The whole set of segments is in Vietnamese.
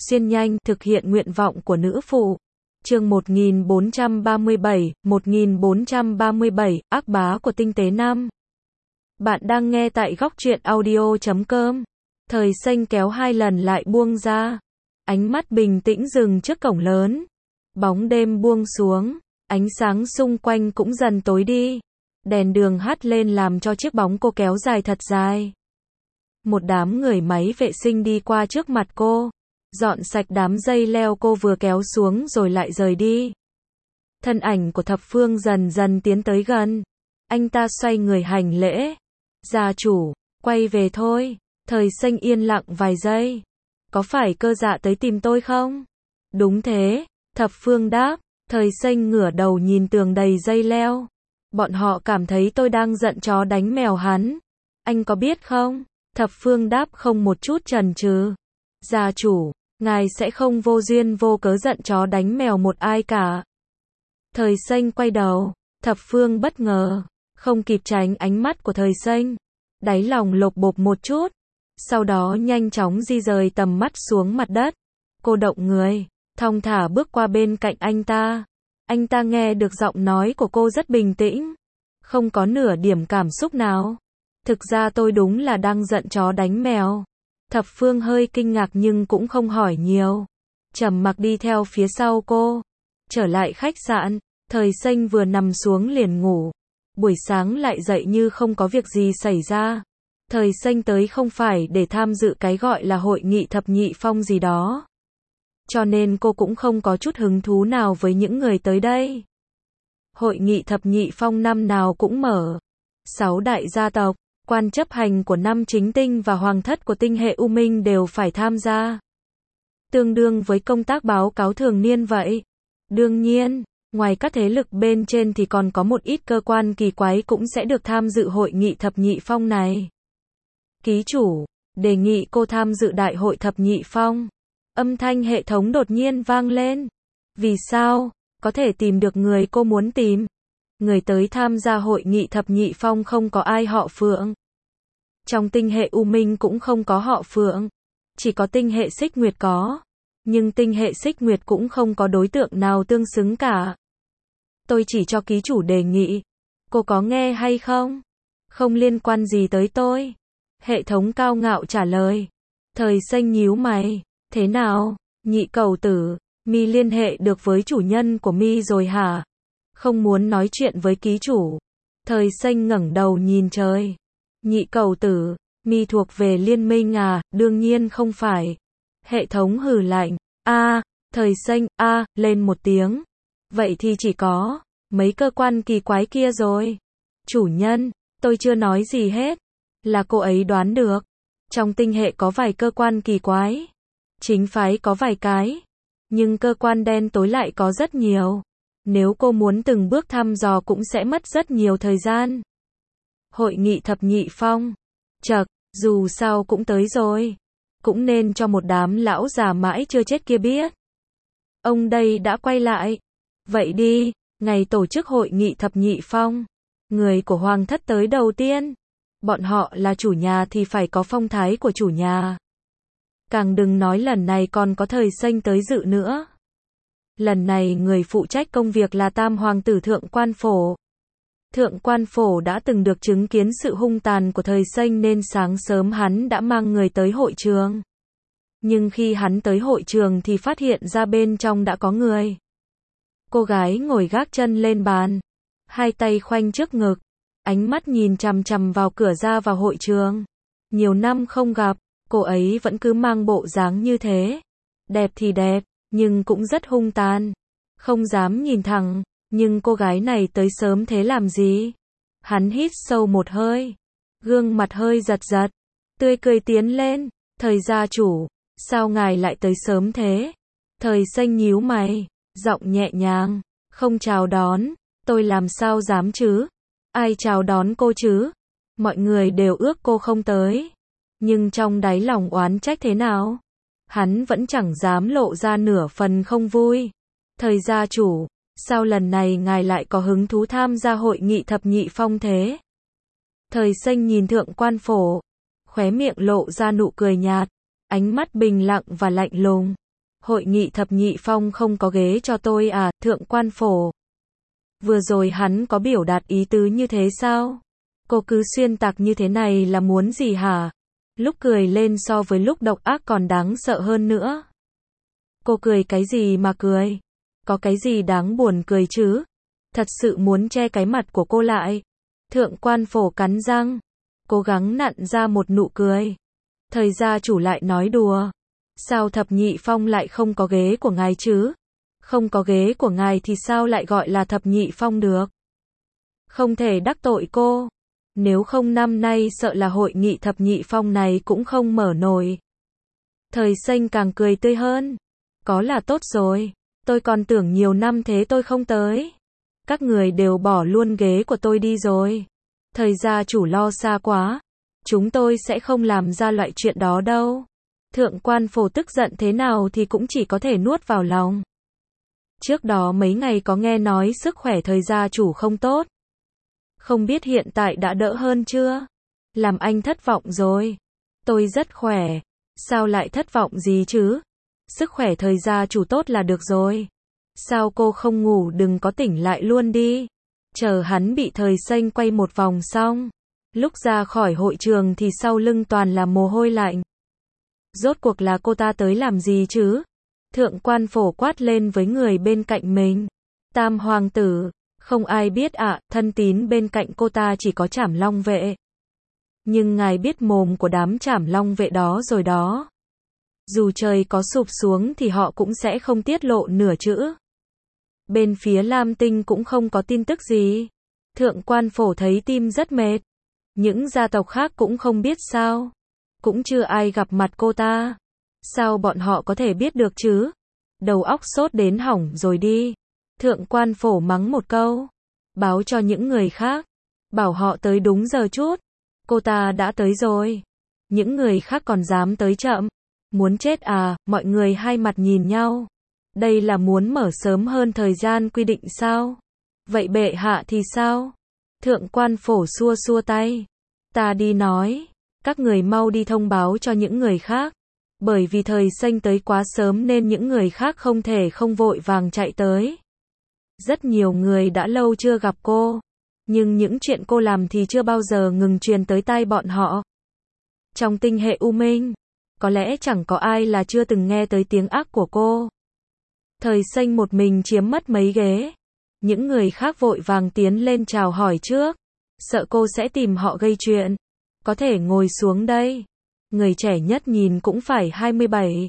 xuyên nhanh, thực hiện nguyện vọng của nữ phụ. Chương 1437, ác bá của tinh tế nam. Bạn đang nghe tại góc truyện audio.com. Thời xanh kéo 2 lần lại buông ra. Ánh mắt bình tĩnh dừng trước cổng lớn. Bóng đêm buông xuống, ánh sáng xung quanh cũng dần tối đi. Đèn đường hắt lên làm cho chiếc bóng cô kéo dài thật dài. Một đám người máy vệ sinh đi qua trước mặt cô, dọn sạch đám dây leo cô vừa kéo xuống rồi lại rời đi. Thân ảnh của Thập Phương dần dần tiến tới gần. Anh ta xoay người hành lễ. Gia chủ, quay về thôi. Thời xanh yên lặng vài giây. Có phải cơ dạ tới tìm tôi không? Đúng thế, Thập Phương đáp. Thời xanh ngửa đầu nhìn tường đầy dây leo. Bọn họ cảm thấy tôi đang giận chó đánh mèo hắn. Anh có biết không? Thập Phương đáp không một chút chần chừ. Gia chủ, ngài sẽ không vô duyên vô cớ giận chó đánh mèo một ai cả. Thời xanh quay đầu. Thập Phương bất ngờ, không kịp tránh ánh mắt của thời xanh. Đáy lòng lột bột một chút. Sau đó nhanh chóng di rời tầm mắt xuống mặt đất. Cô động người, thong thả bước qua bên cạnh anh ta. Anh ta nghe được giọng nói của cô rất bình tĩnh. Không có nửa điểm cảm xúc nào. Thực ra tôi đúng là đang giận chó đánh mèo. Thập Phương hơi kinh ngạc nhưng cũng không hỏi nhiều. Trầm mặc đi theo phía sau cô. Trở lại khách sạn, thời xanh vừa nằm xuống liền ngủ. Buổi sáng lại dậy như không có việc gì xảy ra. Thời xanh tới không phải để tham dự cái gọi là hội nghị thập nhị phong gì đó. Cho nên cô cũng không có chút hứng thú nào với những người tới đây. Hội nghị thập nhị phong năm nào cũng mở. 6 đại gia tộc, quan chấp hành của 5 chính tinh và hoàng thất của tinh hệ U Minh đều phải tham gia. Tương đương với công tác báo cáo thường niên vậy. Đương nhiên, ngoài các thế lực bên trên thì còn có một ít cơ quan kỳ quái cũng sẽ được tham dự hội nghị thập nhị phong này. Ký chủ, đề nghị cô tham dự đại hội thập nhị phong. Âm thanh hệ thống đột nhiên vang lên. Vì sao? Có thể tìm được người cô muốn tìm. Người tới tham gia hội nghị thập nhị phong không có ai họ Phượng. Trong tinh hệ U Minh cũng không có họ Phượng. Chỉ có tinh hệ Xích Nguyệt có. Nhưng tinh hệ Xích Nguyệt cũng không có đối tượng nào tương xứng cả. Tôi chỉ cho ký chủ đề nghị. Cô có nghe hay không? Không liên quan gì tới tôi. Hệ thống cao ngạo trả lời. Thời xanh nhíu mày. Thế nào, nhị cầu tử, mi liên hệ được với chủ nhân của mi rồi hả? Không muốn nói chuyện với ký chủ. Thời xanh ngẩng đầu nhìn trời. Nhị cầu tử, mi thuộc về liên minh à? Đương nhiên không phải. Hệ thống hừ lạnh. Thời xanh, lên một tiếng. Vậy thì chỉ có mấy cơ quan kỳ quái kia rồi. Chủ nhân, tôi chưa nói gì hết. Là cô ấy đoán được. Trong tinh hệ có vài cơ quan kỳ quái. Chính phái có vài cái. Nhưng cơ quan đen tối lại có rất nhiều. Nếu cô muốn từng bước thăm dò cũng sẽ mất rất nhiều thời gian. Hội nghị thập nhị phong. Chậc, dù sao cũng tới rồi. Cũng nên cho một đám lão già mãi chưa chết kia biết. Ông đây đã quay lại. Vậy đi, ngày tổ chức hội nghị thập nhị phong. Người của hoàng thất tới đầu tiên. Bọn họ là chủ nhà thì phải có phong thái của chủ nhà. Càng đừng nói lần này còn có thời xanh tới dự nữa. Lần này người phụ trách công việc là Tam Hoàng tử Thượng Quan Phổ. Thượng Quan Phổ đã từng được chứng kiến sự hung tàn của thời xanh nên sáng sớm hắn đã mang người tới hội trường. Nhưng khi hắn tới hội trường thì phát hiện ra bên trong đã có người. Cô gái ngồi gác chân lên bàn. Hai tay khoanh trước ngực. Ánh mắt nhìn chằm chằm vào cửa ra vào hội trường. Nhiều năm không gặp. Cô ấy vẫn cứ mang bộ dáng như thế. Đẹp thì đẹp, nhưng cũng rất hung tàn. Không dám nhìn thẳng, nhưng cô gái này tới sớm thế làm gì? Hắn hít sâu một hơi. Gương mặt hơi giật giật. Tươi cười tiến lên. Thời gia chủ, sao ngài lại tới sớm thế? Thời xanh nhíu mày, giọng nhẹ nhàng. Không chào đón, tôi làm sao dám chứ? Ai chào đón cô chứ? Mọi người đều ước cô không tới. Nhưng trong đáy lòng oán trách thế nào? Hắn vẫn chẳng dám lộ ra nửa phần không vui. Thời gia chủ, sao lần này ngài lại có hứng thú tham gia hội nghị thập nhị phong thế? Thời xanh nhìn Thượng Quan Phổ. Khóe miệng lộ ra nụ cười nhạt. Ánh mắt bình lặng và lạnh lùng. Hội nghị thập nhị phong không có ghế cho tôi à, thượng quan phổ. Vừa rồi hắn có biểu đạt ý tứ như thế sao? Cô cứ xuyên tạc như thế này là muốn gì hả? Lúc cười lên so với lúc độc ác còn đáng sợ hơn nữa. Cô cười cái gì mà cười? Có cái gì đáng buồn cười chứ? Thật sự muốn che cái mặt của cô lại. Thượng quan phổ cắn răng, cố gắng nặn ra một nụ cười. Thời gia chủ lại nói đùa. Sao thập nhị phong lại không có ghế của ngài chứ? Không có ghế của ngài thì sao lại gọi là thập nhị phong được? Không thể đắc tội cô. Nếu không năm nay sợ là hội nghị thập nhị phong này cũng không mở nổi. Thời Xanh càng cười tươi hơn. Có là tốt rồi. Tôi còn tưởng nhiều năm thế tôi không tới. Các người đều bỏ luôn ghế của tôi đi rồi. Thời gia chủ lo xa quá. Chúng tôi sẽ không làm ra loại chuyện đó đâu. Thượng quan phổ tức giận thế nào thì cũng chỉ có thể nuốt vào lòng. Trước đó mấy ngày có nghe nói sức khỏe thời gia chủ không tốt. Không biết hiện tại đã đỡ hơn chưa? Làm anh thất vọng rồi. Tôi rất khỏe. Sao lại thất vọng gì chứ? Sức khỏe thời gia chủ tốt là được rồi. Sao cô không ngủ đừng có tỉnh lại luôn đi. Chờ hắn bị thời Xanh quay một vòng xong. Lúc ra khỏi hội trường thì sau lưng toàn là mồ hôi lạnh. Rốt cuộc là cô ta tới làm gì chứ? Thượng quan phổ quát lên với người bên cạnh mình. Tam hoàng tử, không ai biết ạ, thân tín bên cạnh cô ta chỉ có Trảm Long vệ. Nhưng ngài biết mồm của đám Trảm Long vệ đó rồi đó. Dù trời có sụp xuống thì họ cũng sẽ không tiết lộ nửa chữ. Bên phía Lam Tinh cũng không có tin tức gì. Thượng quan phổ thấy tim rất mệt. Những gia tộc khác cũng không biết sao. Cũng chưa ai gặp mặt cô ta. Sao bọn họ có thể biết được chứ? Đầu óc sốt đến hỏng rồi đi. Thượng quan phổ mắng một câu. Báo cho những người khác. Bảo họ tới đúng giờ chút. Cô ta đã tới rồi. Những người khác còn dám tới chậm. Muốn chết à, mọi người hai mặt nhìn nhau. Đây là muốn mở sớm hơn thời gian quy định sao? Vậy bệ hạ thì sao? Thượng quan phổ xua xua tay. Ta đi nói. Các người mau đi thông báo cho những người khác. Bởi vì thời Xanh tới quá sớm nên những người khác không thể không vội vàng chạy tới. Rất nhiều người đã lâu chưa gặp cô. Nhưng những chuyện cô làm thì chưa bao giờ ngừng truyền tới tai bọn họ. Trong tinh hệ U Minh, có lẽ chẳng có ai là chưa từng nghe tới tiếng ác của cô. Thời Xanh một mình chiếm mất mấy ghế. Những người khác vội vàng tiến lên chào hỏi trước. Sợ cô sẽ tìm họ gây chuyện. Có thể ngồi xuống đây. Người trẻ nhất nhìn cũng phải 27,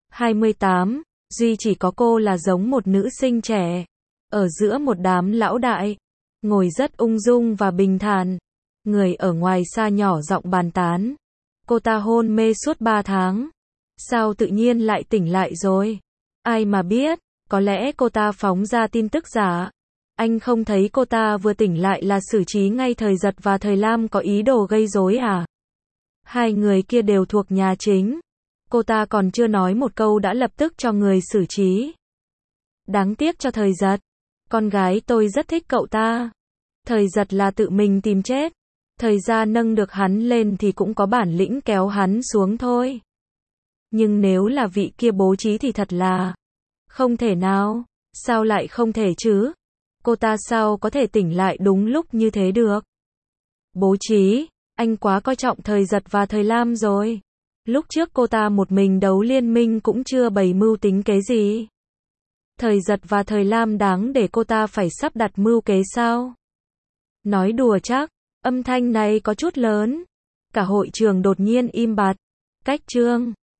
28. Duy chỉ có cô là giống một nữ sinh trẻ. Ở giữa một đám lão đại. Ngồi rất ung dung và bình thản. Người ở ngoài xa nhỏ giọng bàn tán. Cô ta hôn mê suốt 3 tháng. Sao tự nhiên lại tỉnh lại rồi? Ai mà biết, có lẽ cô ta phóng ra tin tức giả. Anh không thấy cô ta vừa tỉnh lại là xử trí ngay thời Giật và thời Lam có ý đồ gây rối à? Hai người kia đều thuộc nhà chính. Cô ta còn chưa nói một câu đã lập tức cho người xử trí. Đáng tiếc cho thời Giật. Con gái tôi rất thích cậu ta. Thời Giật là tự mình tìm chết. Thời gia nâng được hắn lên thì cũng có bản lĩnh kéo hắn xuống thôi. Nhưng nếu là vị kia bố trí thì thật là không thể nào. Sao lại không thể chứ? Cô ta sao có thể tỉnh lại đúng lúc như thế được? Bố trí, anh quá coi trọng thời Giật và thời Lam rồi. Lúc trước cô ta một mình đấu liên minh cũng chưa bày mưu tính kế gì. Thời Giật và thời Lam đáng để cô ta phải sắp đặt mưu kế sao? Nói đùa chắc, âm thanh này có chút lớn. Cả hội trường đột nhiên im bặt. Cách chương